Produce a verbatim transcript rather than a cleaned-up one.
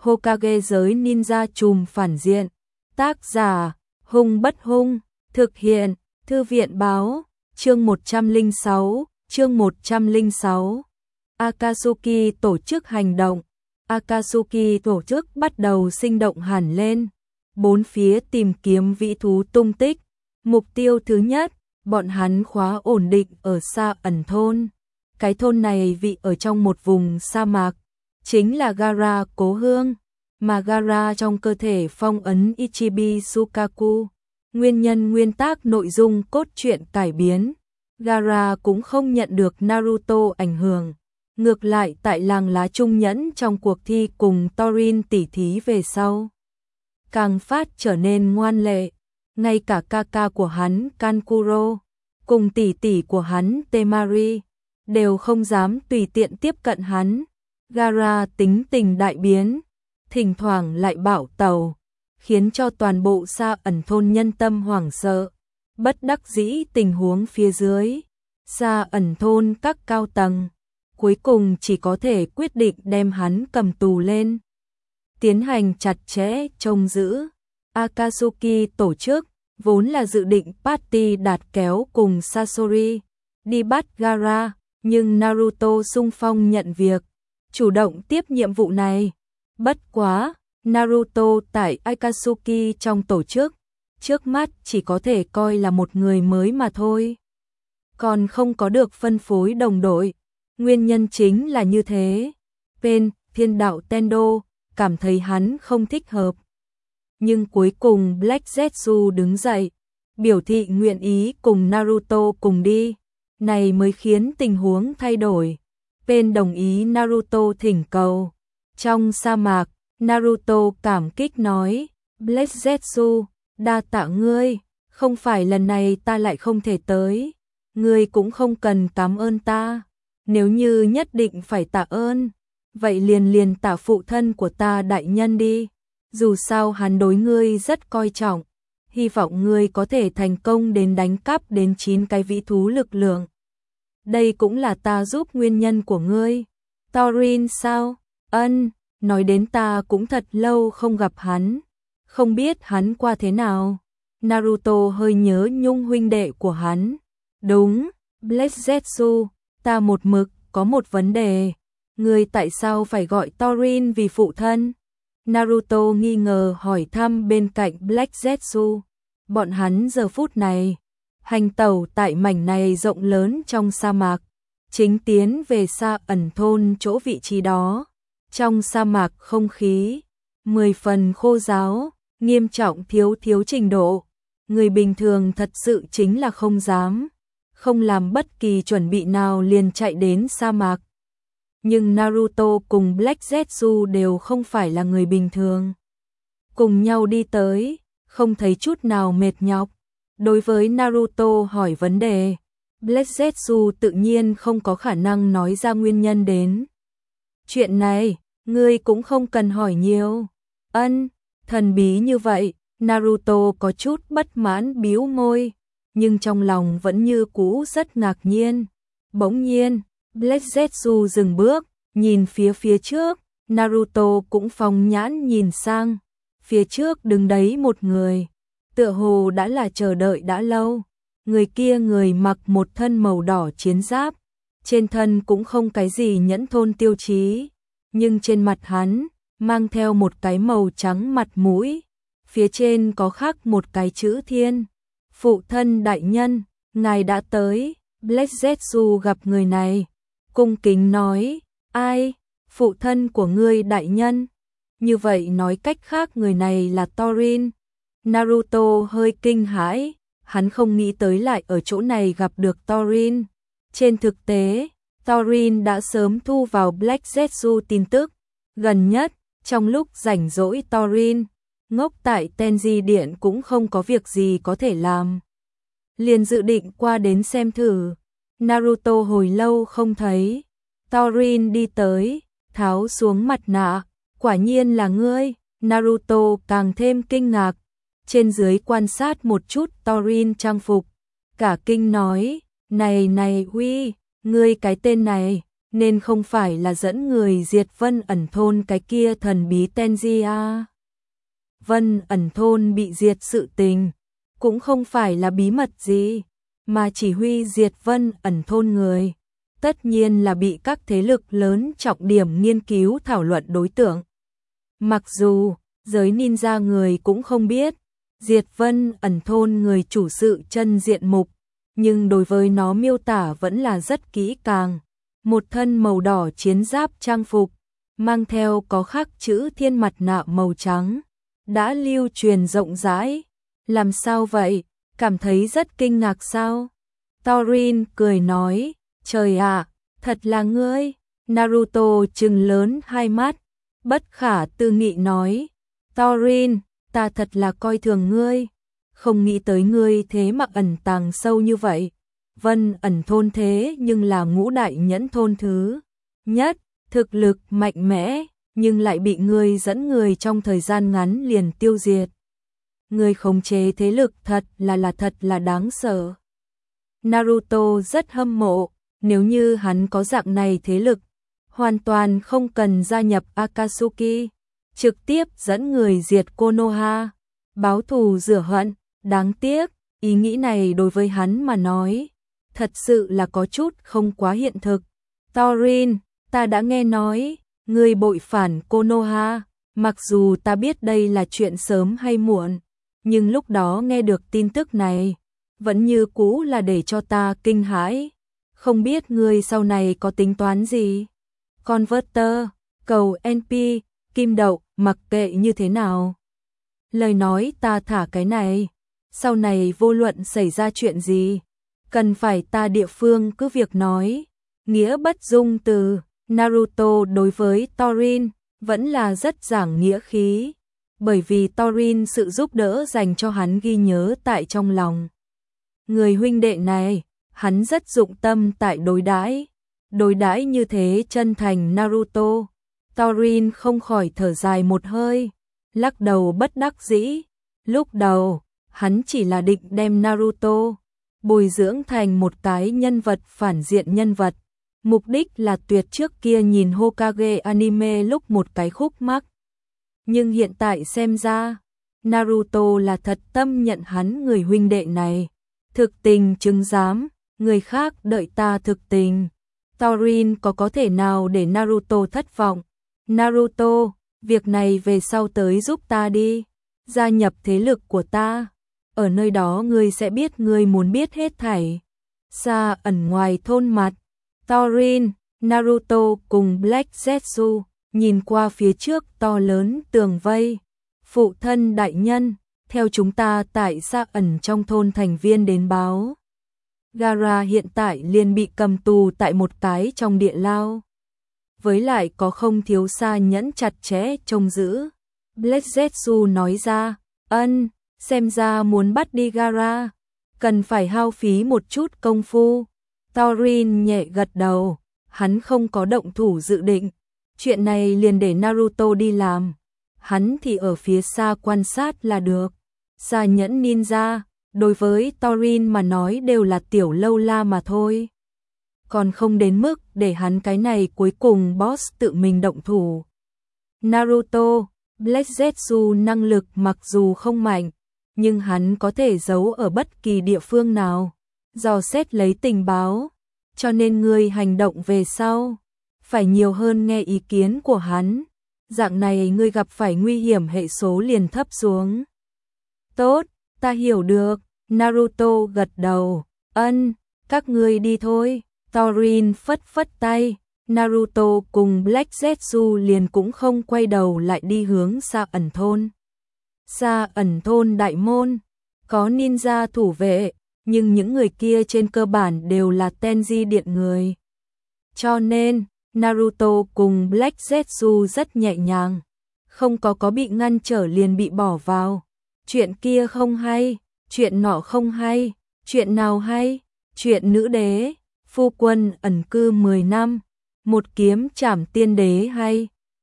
Hokage giới ninja trùm phản diện. Tác giả, Hung Bất Hung, thực hiện, Thư viện báo, chương một trăm lẻ sáu, chương một trăm lẻ sáu. Akatsuki tổ chức hành động. Akatsuki tổ chức bắt đầu sinh động hẳn lên. Bốn phía tìm kiếm vĩ thú tung tích. Mục tiêu thứ nhất, bọn hắn khóa ổn định ở Sa Ẩn thôn. Cái thôn này vị ở trong một vùng sa mạc, chính là Gaara cố hương, mà Gaara trong cơ thể phong ấn Ichibi Sukaku. Nguyên nhân nguyên tác nội dung cốt truyện cải biến, Gaara cũng không nhận được Naruto ảnh hưởng. Ngược lại tại làng lá trung nhẫn trong cuộc thi cùng Torin tỉ thí về sau, càng phát trở nên ngoan lệ. Ngay cả Kaka của hắn Kankuro, cùng tỷ tỷ của hắn Temari, đều không dám tùy tiện tiếp cận hắn. Gaara tính tình đại biến, thỉnh thoảng lại bạo tẩu, khiến cho toàn bộ Sa Ẩn thôn nhân tâm hoảng sợ. Bất đắc dĩ tình huống phía dưới, Sa Ẩn thôn các cao tầng cuối cùng chỉ có thể quyết định đem hắn cầm tù lên, tiến hành chặt chẽ trông giữ. Akatsuki tổ chức vốn là dự định party đạt kéo cùng Sasori đi bắt Gaara, nhưng Naruto xung phong nhận việc, chủ động tiếp nhiệm vụ này. Bất quá, Naruto tại Akatsuki trong tổ chức, trước mắt chỉ có thể coi là một người mới mà thôi, còn không có được phân phối đồng đội. Nguyên nhân chính là như thế. Bên Thiên đạo Tendo cảm thấy hắn không thích hợp, nhưng cuối cùng Black Zetsu đứng dậy, biểu thị nguyện ý cùng Naruto cùng đi, này mới khiến tình huống thay đổi. Bên đồng ý Naruto thỉnh cầu. Trong sa mạc, Naruto cảm kích nói, Black Zetsu, đa tạ ngươi, không phải lần này ta lại không thể tới, ngươi cũng không cần cảm ơn ta, nếu như nhất định phải tạ ơn, vậy liền liền tạ phụ thân của ta đại nhân đi, dù sao hắn đối ngươi rất coi trọng, hy vọng ngươi có thể thành công đến đánh cắp đến chín cái vĩ thú lực lượng. Đây cũng là ta giúp nguyên nhân của ngươi. Torin sao? Ân, nói đến ta cũng thật lâu không gặp hắn, không biết hắn qua thế nào. Naruto hơi nhớ nhung huynh đệ của hắn. Đúng, Black Zetsu, ta một mực có một vấn đề, ngươi tại sao phải gọi Torin vì phụ thân? Naruto nghi ngờ hỏi thăm bên cạnh Black Zetsu. Bọn hắn giờ phút này hành tẩu tại mảnh này rộng lớn trong sa mạc, chính tiến về Sa Ẩn thôn chỗ vị trí đó. Trong sa mạc không khí mười phần khô ráo, nghiêm trọng thiếu thiếu trình độ. Người bình thường thật sự chính là không dám, không làm bất kỳ chuẩn bị nào liền chạy đến sa mạc. Nhưng Naruto cùng Black Zetsu đều không phải là người bình thường. Cùng nhau đi tới, không thấy chút nào mệt nhọc. Đối với Naruto hỏi vấn đề, Black Zetsu tự nhiên không có khả năng nói ra nguyên nhân đến. Chuyện này, ngươi cũng không cần hỏi nhiều. Ân, thần bí như vậy, Naruto có chút bất mãn bĩu môi, nhưng trong lòng vẫn như cũ rất ngạc nhiên. Bỗng nhiên, Black Zetsu dừng bước, nhìn phía phía trước, Naruto cũng phóng nhãn nhìn sang. Phía trước đứng đấy một người, tựa hồ đã là chờ đợi đã lâu. Người kia người mặc một thân màu đỏ chiến giáp, trên thân cũng không cái gì nhẫn thôn tiêu chí, nhưng trên mặt hắn mang theo một cái màu trắng mặt mũi, phía trên có khắc một cái chữ thiên. Phụ thân đại nhân, ngài đã tới. Black Zetsu gặp người này, cung kính nói, ai? Phụ thân của ngươi đại nhân. Như vậy nói cách khác người này là Torin. Naruto hơi kinh hãi, hắn không nghĩ tới lại ở chỗ này gặp được Torin. Trên thực tế, Torin đã sớm thu vào Black Zetsu tin tức. Gần nhất, trong lúc rảnh rỗi Torin ngốc tại Tenji Điện cũng không có việc gì có thể làm, liền dự định qua đến xem thử. Naruto hồi lâu không thấy, Torin đi tới, tháo xuống mặt nạ, quả nhiên là ngươi. Naruto càng thêm kinh ngạc, trên dưới quan sát một chút Torin trang phục, cả kinh nói, này này huy, ngươi cái tên này, nên không phải là dẫn người diệt Vân Ẩn Thôn cái kia thần bí Tenji. Vân Ẩn Thôn bị diệt sự tình, cũng không phải là bí mật gì, mà chỉ huy diệt Vân Ẩn Thôn người, tất nhiên là bị các thế lực lớn trọng điểm nghiên cứu thảo luận đối tượng. Mặc dù, giới ninja người cũng không biết, diệt Vân Ẩn Thôn người chủ sự chân diện mục, nhưng đối với nó miêu tả vẫn là rất kỹ càng. Một thân màu đỏ chiến giáp trang phục, mang theo có khắc chữ thiên mặt nạ màu trắng, đã lưu truyền rộng rãi. Làm sao vậy? Cảm thấy rất kinh ngạc sao? Thorin cười nói, trời ạ, thật là ngươi. Naruto trừng lớn hai mắt, bất khả tư nghị nói, Thorin, ta thật là coi thường ngươi, không nghĩ tới ngươi thế mà ẩn tàng sâu như vậy. Vân Ẩn Thôn thế nhưng là ngũ đại nhẫn thôn thứ nhất, thực lực mạnh mẽ, nhưng lại bị ngươi dẫn người trong thời gian ngắn liền tiêu diệt. Ngươi khống chế thế lực thật là là thật là đáng sợ. Naruto rất hâm mộ, nếu như hắn có dạng này thế lực, hoàn toàn không cần gia nhập Akatsuki, trực tiếp dẫn người diệt Konoha, báo thù rửa hận. Đáng tiếc, ý nghĩ này đối với hắn mà nói, thật sự là có chút không quá hiện thực. Thorin, ta đã nghe nói, ngươi bội phản Konoha, mặc dù ta biết đây là chuyện sớm hay muộn, nhưng lúc đó nghe được tin tức này, vẫn như cũ là để cho ta kinh hãi. Không biết ngươi sau này có tính toán gì? Converter, cầu en pê, kim đậu, mặc kệ như thế nào. Lời nói ta thả cái này, sau này vô luận xảy ra chuyện gì, cần phải ta địa phương cứ việc nói. Nghĩa bất dung từ, Naruto đối với Thorin vẫn là rất giảng nghĩa khí, bởi vì Thorin sự giúp đỡ dành cho hắn ghi nhớ tại trong lòng. Người huynh đệ này, hắn rất dụng tâm tại đối đãi, đối đãi như thế chân thành Naruto. Thorin không khỏi thở dài một hơi, lắc đầu bất đắc dĩ. Lúc đầu, hắn chỉ là định đem Naruto bồi dưỡng thành một cái nhân vật phản diện nhân vật, mục đích là tuyệt trước kia nhìn Hokage anime lúc một cái khúc mắc. Nhưng hiện tại xem ra, Naruto là thật tâm nhận hắn người huynh đệ này, thực tình chứng giám, người khác đợi ta thực tình. Thorin có có thể nào để Naruto thất vọng? Naruto, việc này về sau tới giúp ta đi, gia nhập thế lực của ta, ở nơi đó ngươi sẽ biết ngươi muốn biết hết thảy. Xa ẩn ngoài thôn mặt, Thorin, Naruto cùng Black Zetsu nhìn qua phía trước to lớn tường vây. Phụ thân đại nhân, theo chúng ta tại xa ẩn trong thôn thành viên đến báo. Gaara hiện tại liền bị cầm tù tại một cái trong địa lao. Với lại có không thiếu xa nhẫn chặt chẽ trông giữ. Black Zetsu nói ra, ân, xem ra muốn bắt đi Gaara, cần phải hao phí một chút công phu. Thorin nhẹ gật đầu, hắn không có động thủ dự định, chuyện này liền để Naruto đi làm, hắn thì ở phía xa quan sát là được. Xa nhẫn ninja, đối với Thorin mà nói đều là tiểu lâu la mà thôi, còn không đến mức để hắn cái này cuối cùng boss tự mình động thủ. Naruto, Black Zetsu năng lực mặc dù không mạnh, nhưng hắn có thể giấu ở bất kỳ địa phương nào, dò xét lấy tình báo, cho nên người hành động về sau phải nhiều hơn nghe ý kiến của hắn, dạng này ngươi gặp phải nguy hiểm hệ số liền thấp xuống. Tốt, ta hiểu được. Naruto gật đầu, ân, các ngươi đi thôi. Thorin phất phất tay, Naruto cùng Black Zetsu liền cũng không quay đầu lại đi hướng xa ẩn thôn. Xa ẩn thôn đại môn, có ninja thủ vệ, nhưng những người kia trên cơ bản đều là Tenji điện người. Cho nên, Naruto cùng Black Zetsu rất nhẹ nhàng, không có có bị ngăn trở liền bị bỏ vào. Chuyện kia không hay, chuyện nọ không hay, chuyện nào hay, chuyện nữ đế, phu quân ẩn cư mười năm, một kiếm trảm tiên đế hay.